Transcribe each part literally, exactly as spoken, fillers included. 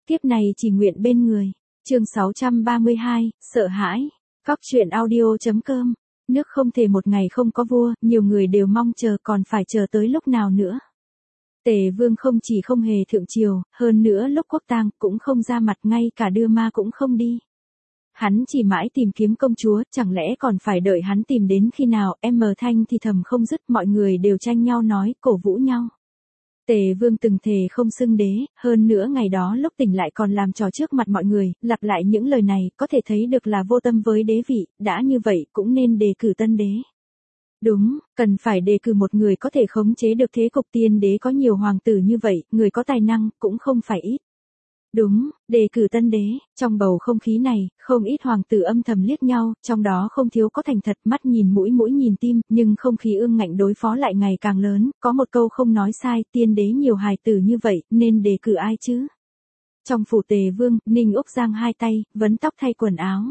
Kiếp này chỉ nguyện bên người. Chương sáu trăm ba mươi hai, sợ hãi. Cóc truyện audio chấm com. Nước không thể một ngày không có vua, nhiều người đều mong chờ còn phải chờ tới lúc nào nữa. Tề Vương không chỉ không hề thượng triều, hơn nữa lúc quốc tang cũng không ra mặt, ngay cả đưa ma cũng không đi. Hắn chỉ mãi tìm kiếm công chúa, chẳng lẽ còn phải đợi hắn tìm đến khi nào? Em mờ thanh thì thầm không dứt, mọi người đều tranh nhau nói, cổ vũ nhau. Tề Vương từng thề không xưng đế, hơn nữa ngày đó lúc tỉnh lại còn làm trò trước mặt mọi người, lặp lại những lời này, có thể thấy được là vô tâm với đế vị, đã như vậy cũng nên đề cử tân đế. Đúng, cần phải đề cử một người có thể khống chế được thế cục, tiên đế có nhiều hoàng tử như vậy, người có tài năng, cũng không phải ít. Đúng, đề cử tân đế, trong bầu không khí này, không ít hoàng tử âm thầm liếc nhau, trong đó không thiếu có thành thật, mắt nhìn mũi mũi nhìn tim, nhưng không khí ương ngạnh đối phó lại ngày càng lớn, có một câu không nói sai, tiên đế nhiều hài tử như vậy, nên đề cử ai chứ? Trong phủ Tề Vương, Ninh Úc giang hai tay, vấn tóc thay quần áo.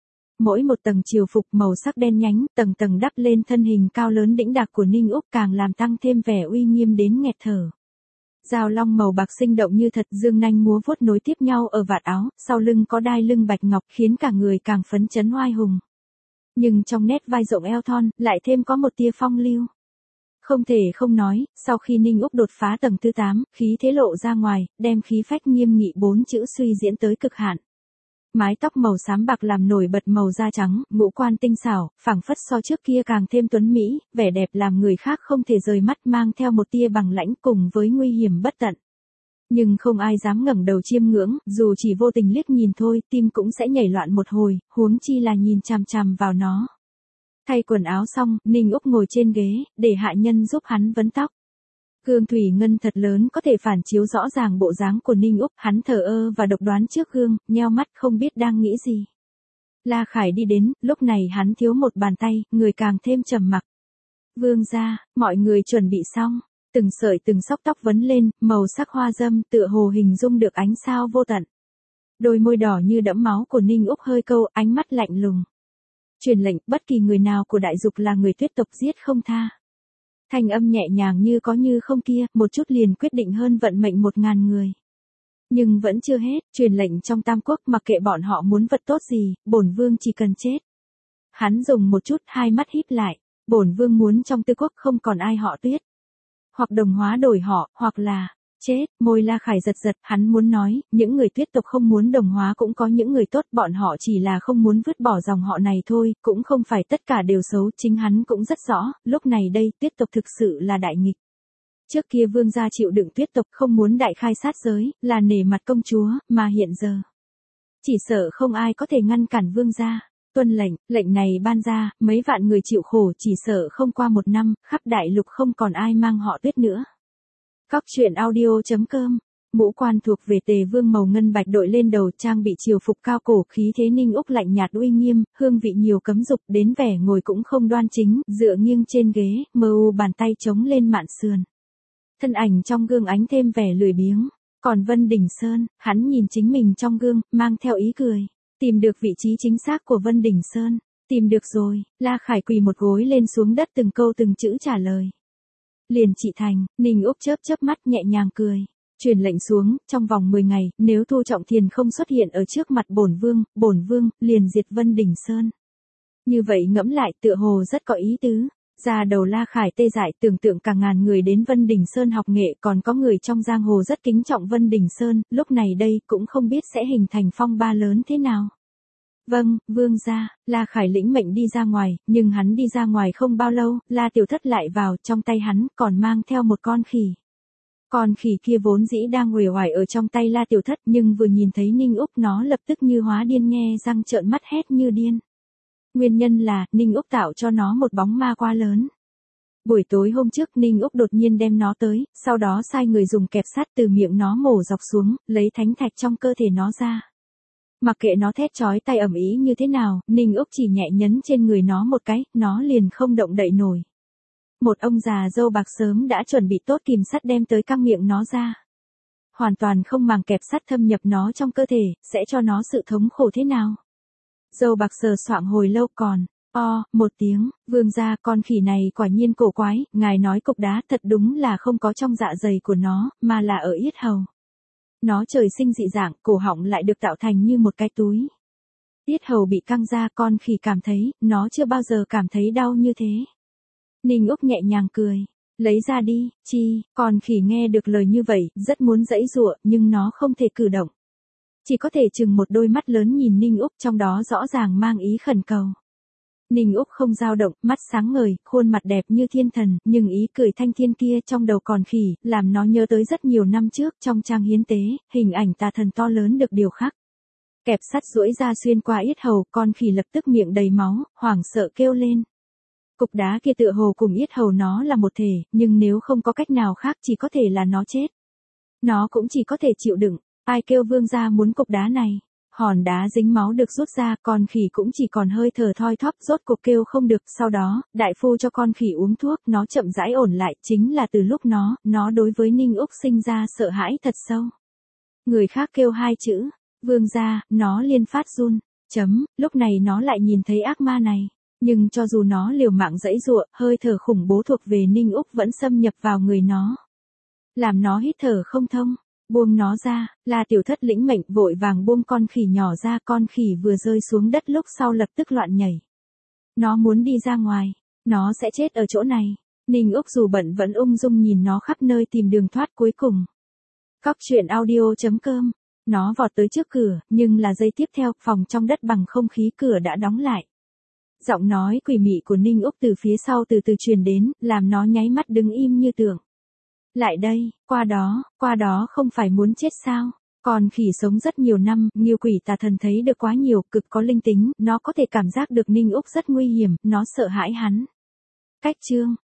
Mỗi một tầng triều phục màu sắc đen nhánh, tầng tầng đắp lên thân hình cao lớn đĩnh đạc của Ninh Úc, càng làm tăng thêm vẻ uy nghiêm đến nghẹt thở. Dao long màu bạc sinh động như thật, dương nanh múa vuốt nối tiếp nhau ở vạt áo, sau lưng có đai lưng bạch ngọc khiến cả người càng phấn chấn oai hùng. Nhưng trong nét vai rộng eo thon, lại thêm có một tia phong lưu. Không thể không nói, sau khi Ninh Úc đột phá tầng thứ tám, khí thế lộ ra ngoài, đem khí phách nghiêm nghị bốn chữ suy diễn tới cực hạn. Mái tóc màu xám bạc làm nổi bật màu da trắng, ngũ quan tinh xảo, phảng phất so trước kia càng thêm tuấn mỹ, vẻ đẹp làm người khác không thể rời mắt, mang theo một tia bằng lãnh cùng với nguy hiểm bất tận. Nhưng không ai dám ngẩng đầu chiêm ngưỡng, dù chỉ vô tình liếc nhìn thôi, tim cũng sẽ nhảy loạn một hồi, huống chi là nhìn chằm chằm vào nó. Thay quần áo xong, Ninh Úc ngồi trên ghế, để hạ nhân giúp hắn vấn tóc. Gương thủy ngân thật lớn có thể phản chiếu rõ ràng bộ dáng của Ninh Úc, hắn thờ ơ và độc đoán trước gương, nheo mắt không biết đang nghĩ gì. La Khải đi đến, lúc này hắn thiếu một bàn tay, người càng thêm trầm mặc. Vương gia, mọi người chuẩn bị xong, từng sợi từng sóc tóc vấn lên, màu sắc hoa dâm tựa hồ hình dung được ánh sao vô tận. Đôi môi đỏ như đẫm máu của Ninh Úc hơi câu, ánh mắt lạnh lùng. Truyền lệnh, bất kỳ người nào của đại dục là người tuyết tộc giết không tha. Thanh âm nhẹ nhàng như có như không kia, một chút liền quyết định hơn vận mệnh một ngàn người. Nhưng vẫn chưa hết, truyền lệnh trong Tam Quốc, mặc kệ bọn họ muốn vật tốt gì, bổn vương chỉ cần chết. Hắn dùng một chút, hai mắt híp lại, bổn vương muốn trong Tư Quốc không còn ai họ Tuyết. Hoặc đồng hóa đổi họ, hoặc là chết. Môi La Khải giật giật, hắn muốn nói, những người tuyết tộc không muốn đồng hóa cũng có những người tốt, bọn họ chỉ là không muốn vứt bỏ dòng họ này thôi, cũng không phải tất cả đều xấu, chính hắn cũng rất rõ, lúc này đây, tuyết tộc thực sự là đại nghịch. Trước kia vương gia chịu đựng tuyết tộc không muốn đại khai sát giới, là nể mặt công chúa, mà hiện giờ. Chỉ sợ không ai có thể ngăn cản vương gia. Tuân lệnh, lệnh này ban ra, mấy vạn người chịu khổ, chỉ sợ không qua một năm, khắp đại lục không còn ai mang họ Tuyết nữa. Cóc truyện audio chấm com. Mũ quan thuộc về Tề Vương màu ngân bạch đội lên đầu, trang bị triều phục cao cổ, khí thế Ninh Úc lạnh nhạt uy nghiêm, hương vị nhiều cấm dục, đến vẻ ngồi cũng không đoan chính, dựa nghiêng trên ghế, mờ u bàn tay chống lên mạn sườn. Thân ảnh trong gương ánh thêm vẻ lười biếng. Còn Vân Đình Sơn, hắn nhìn chính mình trong gương, mang theo ý cười. Tìm được vị trí chính xác của Vân Đình Sơn. Tìm được rồi. La Khải quỳ một gối lên xuống đất, từng câu từng chữ trả lời. Liền trị thành. Ninh Úc chớp chớp mắt nhẹ nhàng cười. Truyền lệnh xuống, trong vòng mười ngày, nếu Thu Trọng Thiền không xuất hiện ở trước mặt bổn vương, bổn vương liền diệt Vân Đình Sơn. Như vậy ngẫm lại, tựa hồ rất có ý tứ. Ra đầu La Khải tê dại, tưởng tượng cả ngàn người đến Vân Đình Sơn học nghệ, còn có người trong giang hồ rất kính trọng Vân Đình Sơn, lúc này đây cũng không biết sẽ hình thành phong ba lớn thế nào. Vâng, vương gia. La Khải lĩnh mệnh đi ra ngoài, nhưng hắn đi ra ngoài không bao lâu, La Tiểu Thất lại vào, trong tay hắn còn mang theo một con khỉ. Con khỉ kia vốn dĩ đang uể oải ở trong tay La Tiểu Thất, nhưng vừa nhìn thấy Ninh Úc nó lập tức như hóa điên, nghe răng trợn mắt hét như điên. Nguyên nhân là, Ninh Úc tạo cho nó một bóng ma quá lớn. Buổi tối hôm trước Ninh Úc đột nhiên đem nó tới, sau đó sai người dùng kẹp sắt từ miệng nó mổ dọc xuống, lấy thánh thạch trong cơ thể nó ra. Mặc kệ nó thét chói tai ầm ĩ như thế nào, Ninh Úc chỉ nhẹ nhấn trên người nó một cái, nó liền không động đậy nổi. Một ông già râu bạc sớm đã chuẩn bị tốt kìm sắt đem tới căng miệng nó ra. Hoàn toàn không màng kẹp sắt thâm nhập nó trong cơ thể, sẽ cho nó sự thống khổ thế nào. Râu bạc sờ soạng hồi lâu còn, o, một tiếng, vương gia, con khỉ này quả nhiên cổ quái, ngài nói cục đá thật đúng là không có trong dạ dày của nó, mà là ở yết hầu. Nó trời sinh dị dạng, cổ họng lại được tạo thành như một cái túi. Yết hầu bị căng ra, con khỉ cảm thấy, nó chưa bao giờ cảm thấy đau như thế. Ninh Úc nhẹ nhàng cười. Lấy ra đi, chi, con khỉ nghe được lời như vậy, rất muốn giãy giụa, nhưng nó không thể cử động. Chỉ có thể chừng một đôi mắt lớn nhìn Ninh Úc, trong đó rõ ràng mang ý khẩn cầu. Ninh Úc không dao động, mắt sáng ngời, khuôn mặt đẹp như thiên thần, nhưng ý cười thanh thiên kia trong đầu còn khỉ, làm nó nhớ tới rất nhiều năm trước trong trang hiến tế, hình ảnh tà thần to lớn được điều khắc. Kẹp sắt duỗi ra xuyên qua yết hầu, con khỉ lập tức miệng đầy máu, hoảng sợ kêu lên. Cục đá kia tựa hồ cùng yết hầu nó là một thể, nhưng nếu không có cách nào khác chỉ có thể là nó chết. Nó cũng chỉ có thể chịu đựng, ai kêu vương gia muốn cục đá này. Hòn đá dính máu được rút ra, con khỉ cũng chỉ còn hơi thở thoi thóp, rốt cuộc kêu không được, sau đó, đại phu cho con khỉ uống thuốc, nó chậm rãi ổn lại, chính là từ lúc nó, nó đối với Ninh Úc sinh ra sợ hãi thật sâu. Người khác kêu hai chữ, vương gia, nó liên phát run, chấm, lúc này nó lại nhìn thấy ác ma này. Nhưng cho dù nó liều mạng giãy giụa, hơi thở khủng bố thuộc về Ninh Úc vẫn xâm nhập vào người nó. Làm nó hít thở không thông. Buông nó ra, là tiểu thất lĩnh mệnh vội vàng buông con khỉ nhỏ ra, con khỉ vừa rơi xuống đất lúc sau lập tức loạn nhảy. Nó muốn đi ra ngoài, nó sẽ chết ở chỗ này. Ninh Úc dù bận vẫn ung dung nhìn nó khắp nơi tìm đường thoát cuối cùng. Cóc truyện audio chấm com. Nó vọt tới trước cửa, nhưng là giây tiếp theo, phòng trong đất bằng không khí cửa đã đóng lại. Giọng nói quỷ mị của Ninh Úc từ phía sau từ từ truyền đến, làm nó nháy mắt đứng im như tượng. Lại đây, qua đó, qua đó không phải muốn chết sao? Còn khỉ sống rất nhiều năm, nghiêu quỷ tà thần thấy được quá nhiều, cực có linh tính, nó có thể cảm giác được Ninh Úc rất nguy hiểm, nó sợ hãi hắn. Cách chương